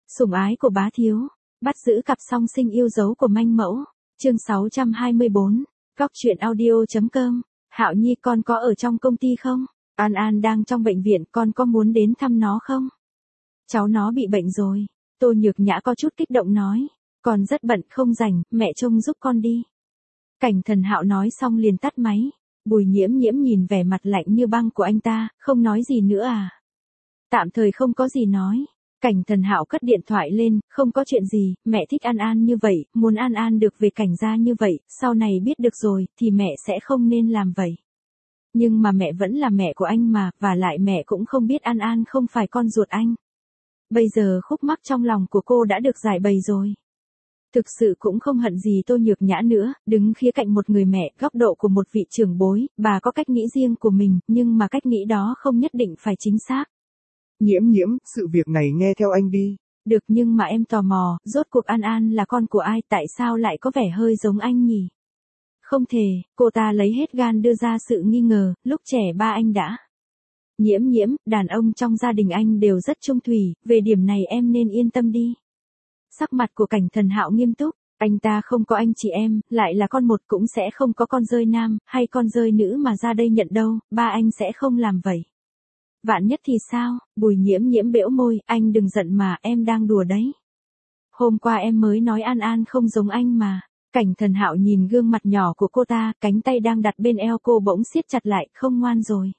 Sủng ái của bá thiếu, bắt giữ cặp song sinh yêu dấu của manh mẫu. Chương 624, Góc truyện audio.com. Hạo Nhi, con có ở trong công ty không? An An đang trong bệnh viện, con có muốn đến thăm nó không? Cháu nó bị bệnh rồi. Tô Nhược Nhã có chút kích động nói. Con rất bận không rảnh, mẹ trông giúp con đi. Cảnh Thần Hạo nói xong liền tắt máy. Bùi Nhiễm Nhiễm nhìn vẻ mặt lạnh như băng của anh ta, không nói gì nữa à? Tạm thời không có gì nói. Cảnh Thần Hạo cất điện thoại lên, không có chuyện gì, mẹ thích An An như vậy, muốn An An được về Cảnh gia như vậy, sau này biết được rồi, thì mẹ sẽ không nên làm vậy. Nhưng mà mẹ vẫn là mẹ của anh mà, và lại mẹ cũng không biết An An không phải con ruột anh. Bây giờ khúc mắc trong lòng của cô đã được giải bày rồi. Thực sự cũng không hận gì Tô Nhược Nhã nữa, đứng khía cạnh một người mẹ, góc độ của một vị trưởng bối, bà có cách nghĩ riêng của mình, nhưng mà cách nghĩ đó không nhất định phải chính xác. Nhiễm Nhiễm, sự việc này nghe theo anh đi. Được, nhưng mà em tò mò, rốt cuộc An An là con của ai, tại sao lại có vẻ hơi giống anh nhỉ? Không thể, cô ta lấy hết gan đưa ra sự nghi ngờ, lúc trẻ ba anh đã. Nhiễm Nhiễm, đàn ông trong gia đình anh đều rất trung thủy, về điểm này em nên yên tâm đi. Sắc mặt của Cảnh Thần Hạo nghiêm túc, anh ta không có anh chị em, lại là con một, cũng sẽ không có con rơi nam, hay con rơi nữ mà ra đây nhận đâu, ba anh sẽ không làm vậy. Vạn nhất thì sao? Bùi Nhiễm Nhiễm bẽo môi, anh đừng giận mà, em đang đùa đấy. Hôm qua em mới nói An An không giống anh mà. Cảnh Thần Hạo nhìn gương mặt nhỏ của cô ta, cánh tay đang đặt bên eo cô bỗng siết chặt lại, không ngoan rồi.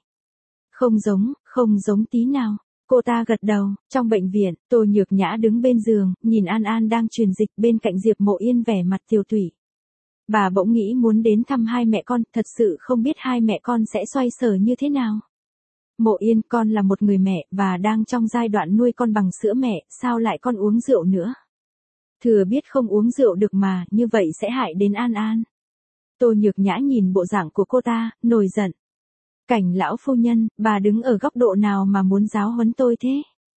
Không giống tí nào. Cô ta gật đầu. Trong bệnh viện, Tô Nhược Nhã đứng bên giường, nhìn An An đang truyền dịch, bên cạnh Diệp Mộ Yên vẻ mặt tiều tụy. Bà bỗng nghĩ muốn đến thăm hai mẹ con, thật sự không biết hai mẹ con sẽ xoay sở như thế nào. Mộ Yên, con là một người mẹ, và đang trong giai đoạn nuôi con bằng sữa mẹ, sao lại con uống rượu nữa? Thừa biết không uống rượu được mà, như vậy sẽ hại đến An An. Tô Nhược Nhã nhìn bộ dạng của cô ta, nổi giận. Cảnh lão phu nhân, bà đứng ở góc độ nào mà muốn giáo huấn tôi thế?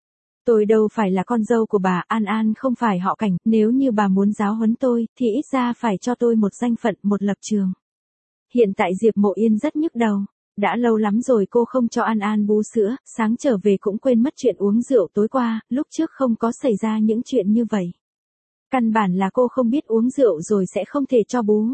Tôi đâu phải là con dâu của bà, An An không phải họ Cảnh, nếu như bà muốn giáo huấn tôi, thì ít ra phải cho tôi một danh phận, một lập trường. Hiện tại Diệp Mộ Yên rất nhức đầu. Đã lâu lắm rồi cô không cho An An bú sữa, sáng trở về cũng quên mất chuyện uống rượu tối qua, lúc trước không có xảy ra những chuyện như vậy. Căn bản là cô không biết uống rượu rồi sẽ không thể cho bú.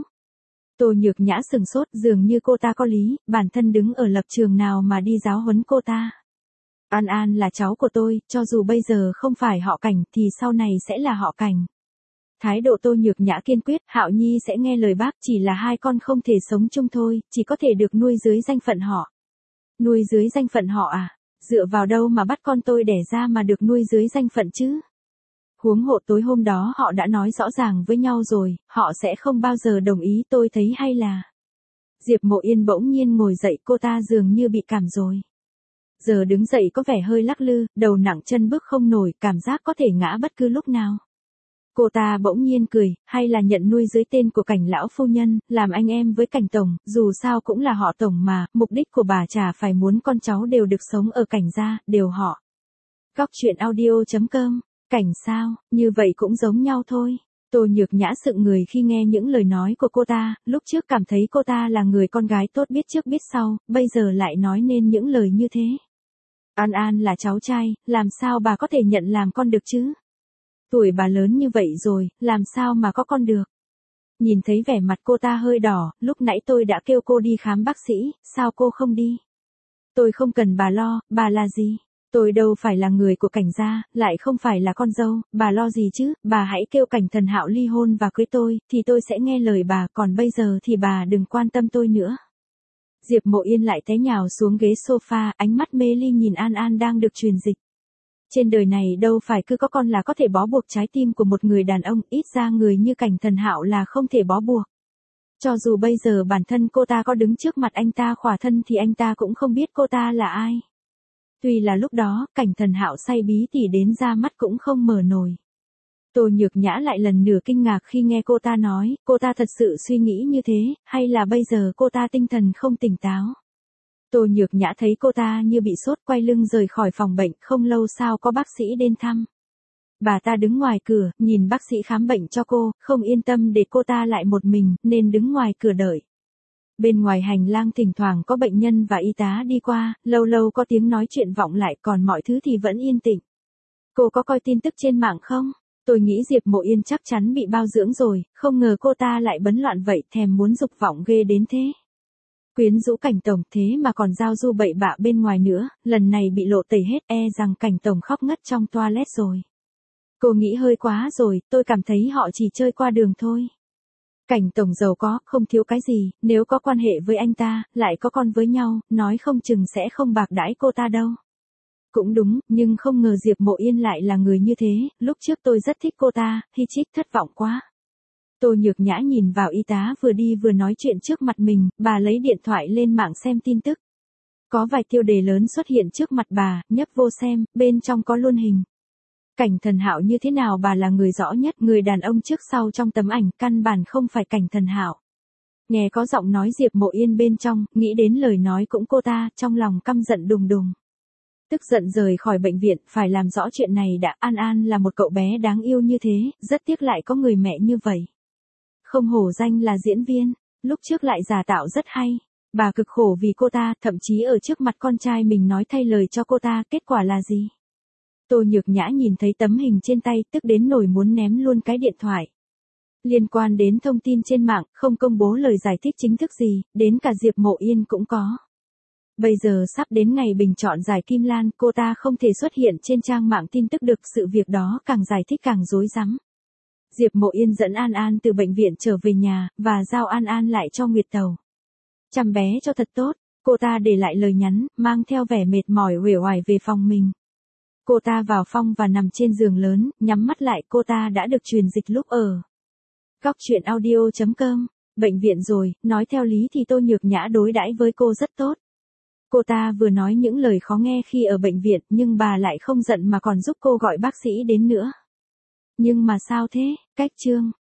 Tô Nhược Nhã sừng sốt, dường như cô ta có lý, bản thân đứng ở lập trường nào mà đi giáo huấn cô ta. An An là cháu của tôi, cho dù bây giờ không phải họ Cảnh thì sau này sẽ là họ Cảnh. Thái độ Tô Nhược Nhã kiên quyết, Hạo Nhi sẽ nghe lời bác, chỉ là hai con không thể sống chung thôi, chỉ có thể được nuôi dưới danh phận họ. Nuôi dưới danh phận họ à? Dựa vào đâu mà bắt con tôi đẻ ra mà được nuôi dưới danh phận chứ? Huống hộ tối hôm đó họ đã nói rõ ràng với nhau rồi, họ sẽ không bao giờ đồng ý, tôi thấy hay là. Diệp Mộ Yên bỗng nhiên ngồi dậy, cô ta dường như bị cảm rồi. Giờ đứng dậy có vẻ hơi lắc lư, đầu nặng chân bước không nổi, cảm giác có thể ngã bất cứ lúc nào. Cô ta bỗng nhiên cười, hay là nhận nuôi dưới tên của Cảnh lão phu nhân, làm anh em với Cảnh tổng, dù sao cũng là họ tổng mà, mục đích của bà chả phải muốn con cháu đều được sống ở Cảnh gia, đều họ. Góc truyện audio.com. Cảnh sao, như vậy cũng giống nhau thôi. Tô Nhược Nhã sững người khi nghe những lời nói của cô ta, lúc trước cảm thấy cô ta là người con gái tốt biết trước biết sau, bây giờ lại nói nên những lời như thế. An An là cháu trai, làm sao bà có thể nhận làm con được chứ? Tuổi bà lớn như vậy rồi, làm sao mà có con được? Nhìn thấy vẻ mặt cô ta hơi đỏ, lúc nãy tôi đã kêu cô đi khám bác sĩ, sao cô không đi? Tôi không cần bà lo, bà là gì? Tôi đâu phải là người của Cảnh gia, lại không phải là con dâu, bà lo gì chứ? Bà hãy kêu Cảnh Thần Hạo ly hôn và cưới tôi, thì tôi sẽ nghe lời bà, còn bây giờ thì bà đừng quan tâm tôi nữa. Diệp Mộ Yên lại té nhào xuống ghế sofa, ánh mắt mê ly nhìn An An đang được truyền dịch. Trên đời này đâu phải cứ có con là có thể bó buộc trái tim của một người đàn ông, ít ra người như Cảnh Thần Hạo là không thể bó buộc. Cho dù bây giờ bản thân cô ta có đứng trước mặt anh ta khỏa thân thì anh ta cũng không biết cô ta là ai. Tuy là lúc đó, Cảnh Thần Hạo say bí tỉ đến ra mắt cũng không mở nổi. Tô Nhược Nhã lại lần nữa kinh ngạc khi nghe cô ta nói, cô ta thật sự suy nghĩ như thế, hay là bây giờ cô ta tinh thần không tỉnh táo. Tô Nhược Nhã thấy cô ta như bị sốt, quay lưng rời khỏi phòng bệnh, không lâu sau có bác sĩ đến thăm. Bà ta đứng ngoài cửa, nhìn bác sĩ khám bệnh cho cô, không yên tâm để cô ta lại một mình, nên đứng ngoài cửa đợi. Bên ngoài hành lang thỉnh thoảng có bệnh nhân và y tá đi qua, lâu lâu có tiếng nói chuyện vọng lại, còn mọi thứ thì vẫn yên tĩnh. Cô có coi tin tức trên mạng không? Tôi nghĩ Diệp Mộ Yên chắc chắn bị bao dưỡng rồi, không ngờ cô ta lại bấn loạn vậy, thèm muốn dục vọng ghê đến thế. Quyến rũ Cảnh tổng thế mà còn giao du bậy bạ bên ngoài nữa, lần này bị lộ tẩy hết, e rằng Cảnh tổng khóc ngất trong toilet rồi. Cô nghĩ hơi quá rồi, tôi cảm thấy họ chỉ chơi qua đường thôi. Cảnh tổng giàu có, không thiếu cái gì, nếu có quan hệ với anh ta, lại có con với nhau, nói không chừng sẽ không bạc đãi cô ta đâu. Cũng đúng, nhưng không ngờ Diệp Mộ Yên lại là người như thế, lúc trước tôi rất thích cô ta, hi chít thất vọng quá. Tô Nhược Nhã nhìn vào y tá vừa đi vừa nói chuyện trước mặt mình, bà lấy điện thoại lên mạng xem tin tức. Có vài tiêu đề lớn xuất hiện trước mặt bà, nhấp vô xem, bên trong có luôn hình. Cảnh Thần Hạo như thế nào bà là người rõ nhất, người đàn ông trước sau trong tấm ảnh căn bản không phải Cảnh Thần Hạo. Nghe có giọng nói Diệp Mộ Yên bên trong, nghĩ đến lời nói cũng cô ta, trong lòng căm giận đùng đùng. Tức giận rời khỏi bệnh viện, phải làm rõ chuyện này đã. An An là một cậu bé đáng yêu như thế, rất tiếc lại có người mẹ như vậy. Không hổ danh là diễn viên, lúc trước lại giả tạo rất hay. Bà cực khổ vì cô ta, thậm chí ở trước mặt con trai mình nói thay lời cho cô ta, kết quả là gì? Tô Nhược Nhã nhìn thấy tấm hình trên tay, tức đến nỗi muốn ném luôn cái điện thoại. Liên quan đến thông tin trên mạng, không công bố lời giải thích chính thức gì, đến cả Diệp Mộ Yên cũng có. Bây giờ sắp đến ngày bình chọn giải Kim Lan, cô ta không thể xuất hiện trên trang mạng tin tức được, sự việc đó càng giải thích càng rối rắm. Diệp Mộ Yên dẫn An An từ bệnh viện trở về nhà, và giao An An lại cho Nguyệt Tàu. Chăm bé cho thật tốt, cô ta để lại lời nhắn, mang theo vẻ mệt mỏi uể oải về phòng mình. Cô ta vào phòng và nằm trên giường lớn, nhắm mắt lại, cô ta đã được truyền dịch lúc ở. Góc truyện audio.com, bệnh viện rồi, nói theo lý thì Tô Nhược Nhã đối đãi với cô rất tốt. Cô ta vừa nói những lời khó nghe khi ở bệnh viện, nhưng bà lại không giận mà còn giúp cô gọi bác sĩ đến nữa. Nhưng mà sao thế, cách chương.